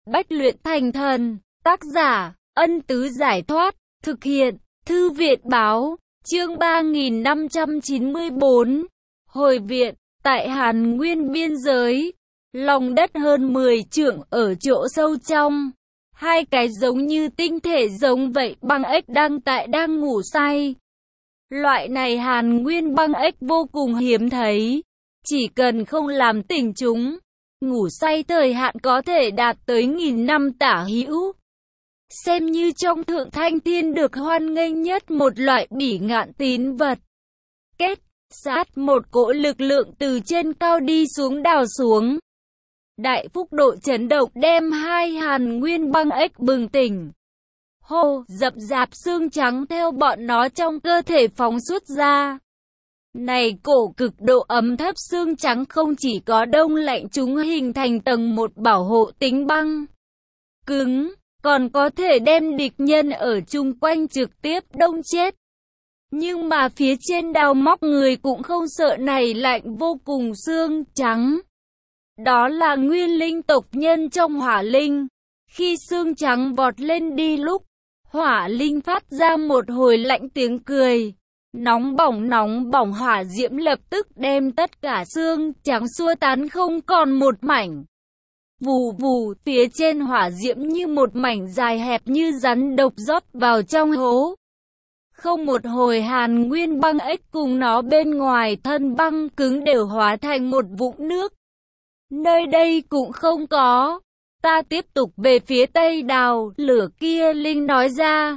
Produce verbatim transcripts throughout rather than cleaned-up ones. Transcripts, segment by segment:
Bách luyện thành thần. Tác giả, Ân Tứ Giải Thoát. Thực hiện, Thư viện Báo. Chương ba nghìn năm trăm chín mươi bốn. Hồi viện. Tại Hàn Nguyên biên giới, lòng đất hơn mười trượng ở chỗ sâu trong, hai cái giống như tinh thể giống vậy băng ếch đang tại đang ngủ say. Loại này Hàn Nguyên băng ếch vô cùng hiếm thấy, chỉ cần không làm tỉnh chúng, ngủ say thời hạn có thể đạt tới nghìn năm tả hữu. Xem như trong thượng thanh thiên được hoan nghênh nhất một loại bỉ ngạn tín vật. Kết sát một cỗ lực lượng từ trên cao đi xuống đào xuống. Đại phúc độ chấn động đem hai Hàn Nguyên băng ếch bừng tỉnh. Hô, dập dạp xương trắng theo bọn nó trong cơ thể phóng xuất ra. Này cổ cực độ ấm thấp xương trắng không chỉ có đông lạnh chúng hình thành tầng một bảo hộ tính băng cứng, còn có thể đem địch nhân ở chung quanh trực tiếp đông chết. Nhưng mà phía trên đào móc người cũng không sợ này lạnh vô cùng xương trắng. Đó là nguyên linh tộc nhân trong hỏa linh. Khi xương trắng vọt lên đi lúc, hỏa linh phát ra một hồi lạnh tiếng cười. Nóng bỏng nóng bỏng hỏa diễm lập tức đem tất cả xương trắng xua tán không còn một mảnh. Vù vù, phía trên hỏa diễm như một mảnh dài hẹp như rắn độc rót vào trong hố. Không một hồi Hàn Nguyên băng ếch cùng nó bên ngoài thân băng cứng đều hóa thành một vũng nước. Nơi đây cũng không có. Ta tiếp tục về phía tây đào, lửa kia linh nói ra.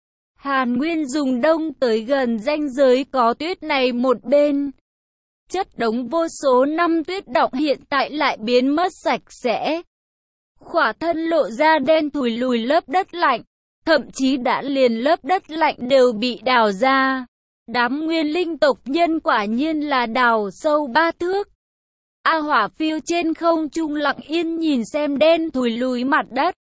Hàn Nguyên dùng đông tới gần ranh giới có tuyết này một bên. Chất đống vô số năm tuyết đọng hiện tại lại biến mất sạch sẽ. Khỏa thân lộ ra đen thùi lùi lớp đất lạnh. Thậm chí đã liền lớp đất lạnh đều bị đào ra. Đám nguyên linh tộc nhân quả nhiên là đào sâu ba thước. A Hỏa phiêu trên không trung lặng yên nhìn xem đen thùi lùi mặt đất.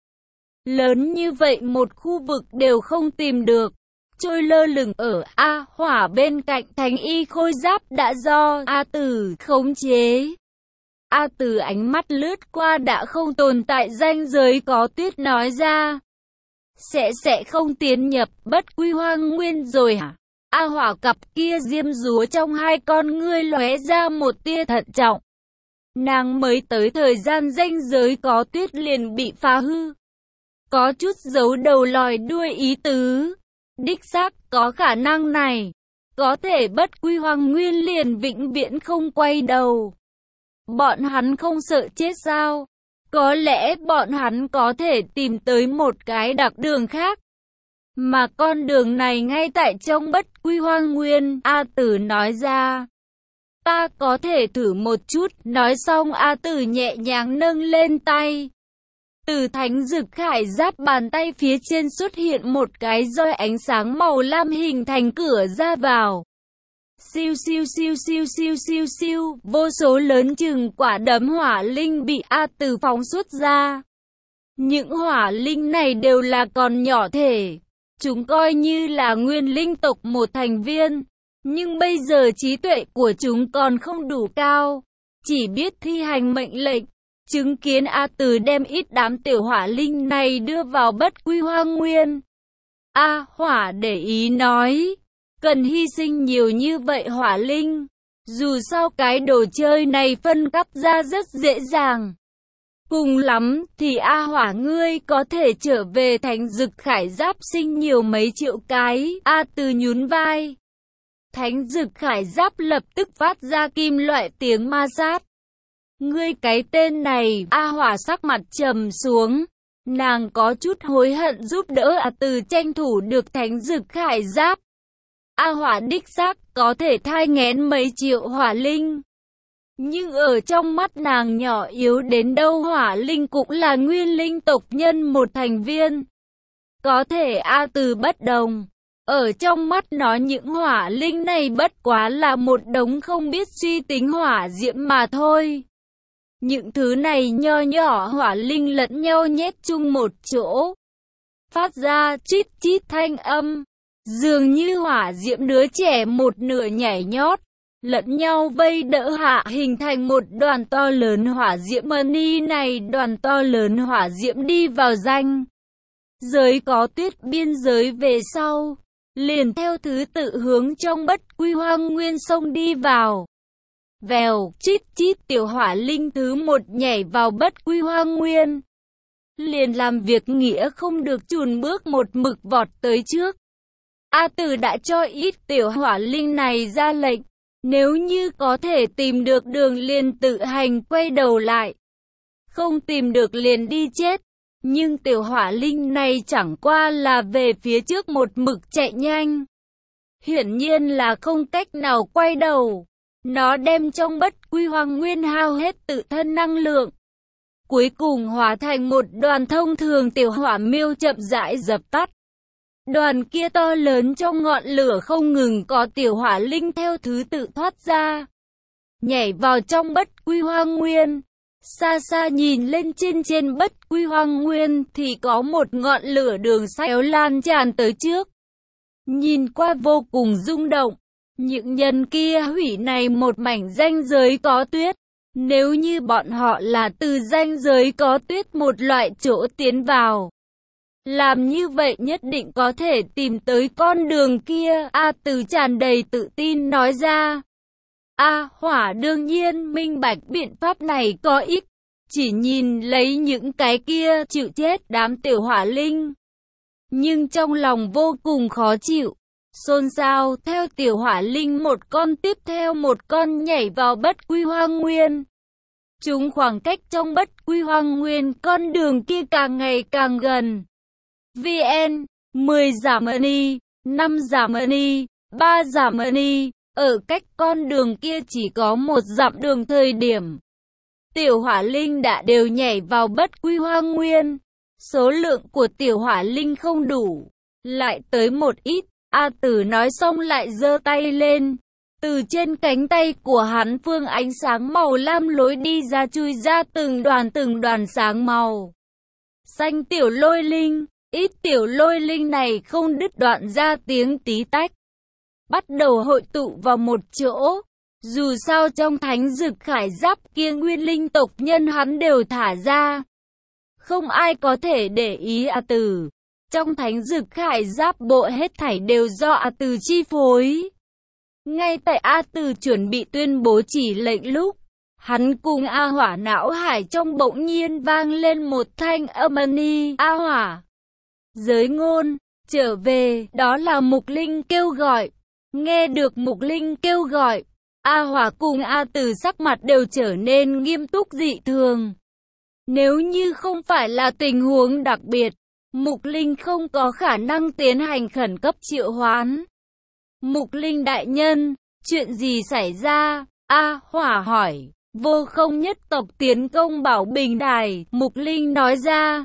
Lớn như vậy một khu vực đều không tìm được. Trôi lơ lửng ở A Hỏa bên cạnh thánh y khôi giáp đã do A Tử khống chế. A Tử ánh mắt lướt qua đã không tồn tại ranh giới có tuyết nói ra. Sẽ sẽ không tiến nhập bất quy hoang nguyên rồi hả? A Hỏa cặp kia diêm dúa trong hai con ngươi lóe ra một tia thận trọng. Nàng mới tới thời gian ranh giới có tuyết liền bị phá hư. Có chút giấu đầu lòi đuôi ý tứ. Đích xác có khả năng này. Có thể bất quy hoang nguyên liền vĩnh viễn không quay đầu. Bọn hắn không sợ chết sao? Có lẽ bọn hắn có thể tìm tới một cái đặc đường khác. Mà con đường này ngay tại trong bất quy hoang nguyên, A Tử nói ra. Ta có thể thử một chút, nói xong A Tử nhẹ nhàng nâng lên tay. Từ thánh dực khải giáp bàn tay phía trên xuất hiện một cái roi ánh sáng màu lam hình thành cửa ra vào. Siêu siêu siêu siêu siêu siêu siêu, vô số lớn chừng quả đấm hỏa linh bị A Tử phóng xuất ra. Những hỏa linh này đều là còn nhỏ thể, chúng coi như là nguyên linh tộc một thành viên, nhưng bây giờ trí tuệ của chúng còn không đủ cao, chỉ biết thi hành mệnh lệnh. Chứng kiến A Tử đem ít đám tiểu hỏa linh này đưa vào bất quy hoang nguyên. A Hỏa để ý nói. Cần hy sinh nhiều như vậy hỏa linh. Dù sao cái đồ chơi này phân cấp ra rất dễ dàng. Cùng lắm thì A Hỏa ngươi có thể trở về thánh dực khải giáp sinh nhiều mấy triệu cái. A Tử nhún vai. Thánh dực khải giáp lập tức phát ra kim loại tiếng ma sát. Ngươi cái tên này, A Hỏa sắc mặt trầm xuống. Nàng có chút hối hận giúp đỡ A Tử tranh thủ được thánh dực khải giáp. A Hỏa đích xác có thể thai nghén mấy triệu hỏa linh. Nhưng ở trong mắt nàng nhỏ yếu đến đâu hỏa linh cũng là nguyên linh tộc nhân một thành viên. Có thể A Tử bất đồng. Ở trong mắt nó những hỏa linh này bất quá là một đống không biết suy tính hỏa diễm mà thôi. Những thứ này nho nhỏ hỏa linh lẫn nhau nhét chung một chỗ. Phát ra chít chít thanh âm. Dường như hỏa diễm đứa trẻ một nửa nhảy nhót. lẫn nhau vây đỡ hạ hình thành một đoàn to lớn hỏa diễm mani này. Đoàn to lớn hỏa diễm đi vào ranh giới có tuyết biên giới về sau, liền theo thứ tự hướng trong Bất Quy Hoang Nguyên sông đi vào. Vèo, chít chít, tiểu hỏa linh thứ một nhảy vào Bất Quy Hoang Nguyên, liền làm việc nghĩa không được chùn bước một mực vọt tới trước. A Tử đã cho ít tiểu hỏa linh này ra lệnh, nếu như có thể tìm được đường liền tự hành quay đầu lại, không tìm được liền đi chết. Nhưng tiểu hỏa linh này chẳng qua là về phía trước một mực chạy nhanh, hiển nhiên là không cách nào quay đầu. Nó đem trong Bất Quy Hoang Nguyên hao hết tự thân năng lượng, cuối cùng hóa thành một đoàn thông thường tiểu hỏa miêu chậm rãi dập tắt. Đoàn kia to lớn trong ngọn lửa không ngừng có tiểu hỏa linh theo thứ tự thoát ra, nhảy vào trong Bất Quy Hoang Nguyên. Xa xa nhìn lên trên trên Bất Quy Hoang Nguyên thì có một ngọn lửa đường xéo lan tràn tới trước, nhìn qua vô cùng rung động. Những nhân kia hủy này một mảnh ranh giới có tuyết. Nếu như bọn họ là từ ranh giới có tuyết một loại chỗ tiến vào, làm như vậy nhất định có thể tìm tới con đường kia. A Từ tràn đầy tự tin nói ra. A Hỏa đương nhiên minh bạch biện pháp này có ích, chỉ nhìn lấy những cái kia chịu chết đám tiểu hỏa linh, nhưng trong lòng vô cùng khó chịu, xôn xao theo tiểu hỏa linh một con tiếp theo một con nhảy vào Bất Quy Hoang Nguyên. Chúng khoảng cách trong Bất Quy Hoang Nguyên con đường kia càng ngày càng gần. vê en mười giảm money, năm giảm money, ba giảm money, ở cách con đường kia chỉ có một dặm đường thời điểm, tiểu hỏa linh đã đều nhảy vào Bất Quy Hoang Nguyên. Số lượng của tiểu hỏa linh không đủ, lại tới một ít. A Tử nói xong lại giơ tay lên, từ trên cánh tay của hắn phương ánh sáng màu lam lối đi ra, chui ra từng đoàn từng đoàn sáng màu xanh tiểu lôi linh. Ít tiểu lôi linh này không đứt đoạn ra tiếng tí tách, bắt đầu hội tụ vào một chỗ. Dù sao trong thánh dực khải giáp kia nguyên linh tộc nhân hắn đều thả ra, không ai có thể để ý A Tử. Trong thánh dực khải giáp bộ hết thảy đều do A Tử chi phối. Ngay tại A Tử chuẩn bị tuyên bố chỉ lệnh lúc, hắn cùng A Hỏa não hải trong bỗng nhiên vang lên một thanh âm ni. A Hỏa, giới ngôn, trở về. Đó là Mục Linh kêu gọi. Nghe được Mục Linh kêu gọi, A Hỏa cùng A Tử sắc mặt đều trở nên nghiêm túc dị thường. Nếu như không phải là tình huống đặc biệt, Mục Linh không có khả năng tiến hành khẩn cấp triệu hoán. Mục Linh đại nhân, chuyện gì xảy ra? A Hỏa hỏi. Vô Không nhất tộc tiến công Bảo Bình Đài, Mục Linh nói ra.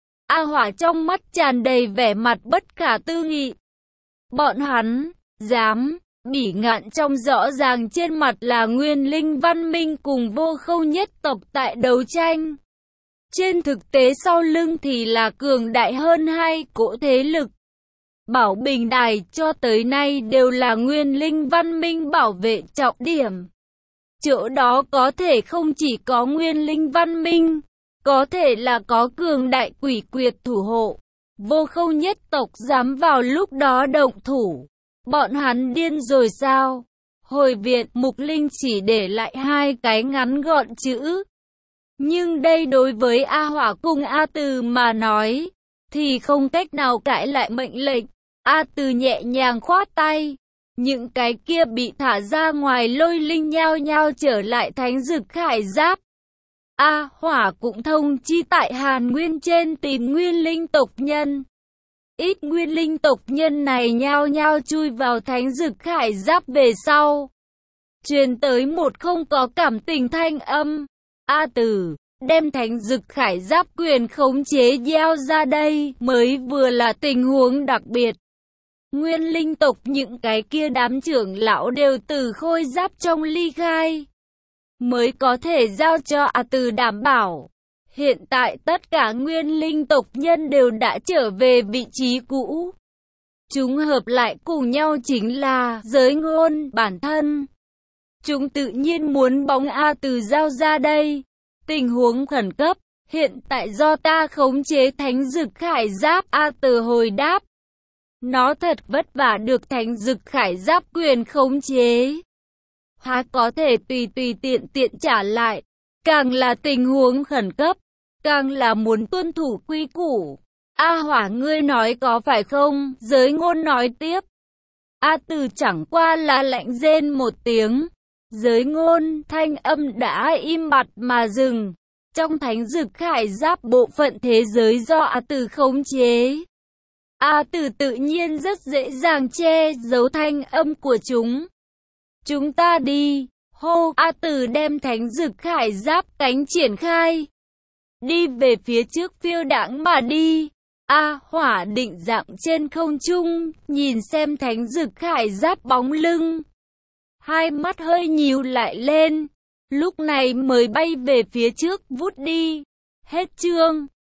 A Hỏa trong mắt tràn đầy vẻ mặt bất khả tư nghị. Bọn hắn, dám, bỉ ngạn trong rõ ràng trên mặt là Nguyên Linh Văn Minh cùng Vô Không nhất tộc tại đấu tranh. Trên thực tế sau lưng thì là cường đại hơn hai cỗ thế lực. Bảo Bình Đài cho tới nay đều là Nguyên Linh Văn Minh bảo vệ trọng điểm. Chỗ đó có thể không chỉ có Nguyên Linh Văn Minh, có thể là có cường đại quỷ quyệt thủ hộ. Vô Không nhất tộc dám vào lúc đó động thủ. Bọn hắn điên rồi sao? Hồi Việt, Mục Linh chỉ để lại hai cái ngắn gọn chữ. Nhưng đây đối với A Hỏa cùng A Từ mà nói, thì không cách nào cãi lại mệnh lệnh. A Từ nhẹ nhàng khoát tay. Những cái kia bị thả ra ngoài lôi linh nhao nhao trở lại thánh dực khải giáp. A Hỏa cũng thông chi tại Hàn Nguyên trên tìm nguyên linh tộc nhân. Ít nguyên linh tộc nhân này nhao nhao chui vào thánh dực khải giáp về sau. Truyền tới một không có cảm tình thanh âm. A Tử, đem thánh dực khải giáp quyền khống chế gieo ra đây mới vừa là tình huống đặc biệt. Nguyên linh tộc những cái kia đám trưởng lão đều từ khôi giáp trong ly khai, mới có thể giao cho A Tử đảm bảo. Hiện tại tất cả nguyên linh tộc nhân đều đã trở về vị trí cũ. Chúng hợp lại cùng nhau chính là giới ngôn bản thân. Chúng tự nhiên muốn bóng A Từ giao ra đây. Tình huống khẩn cấp, hiện tại do ta khống chế thánh dực khải giáp. A Từ hồi đáp. Nó thật vất vả được thánh dực khải giáp quyền khống chế. Há có thể tùy tùy tiện tiện trả lại. Càng là tình huống khẩn cấp, càng là muốn tuân thủ quy củ. A Hỏa ngươi nói có phải không? Giới ngôn nói tiếp. A Từ chẳng qua là lạnh rên một tiếng. Giới ngôn, thanh âm đã im bặt mà dừng. Trong thánh dực khải giáp bộ phận thế giới do A Từ khống chế. A Từ tự nhiên rất dễ dàng che giấu thanh âm của chúng. Chúng ta đi. Hô, A Từ đem thánh dực khải giáp cánh triển khai. Đi về phía trước phiêu đãng mà đi. A Hỏa định dạng trên không trung, nhìn xem thánh dực khải giáp bóng lưng. Hai mắt hơi nhíu lại lên, lúc này mới bay về phía trước vút đi. Hết chương.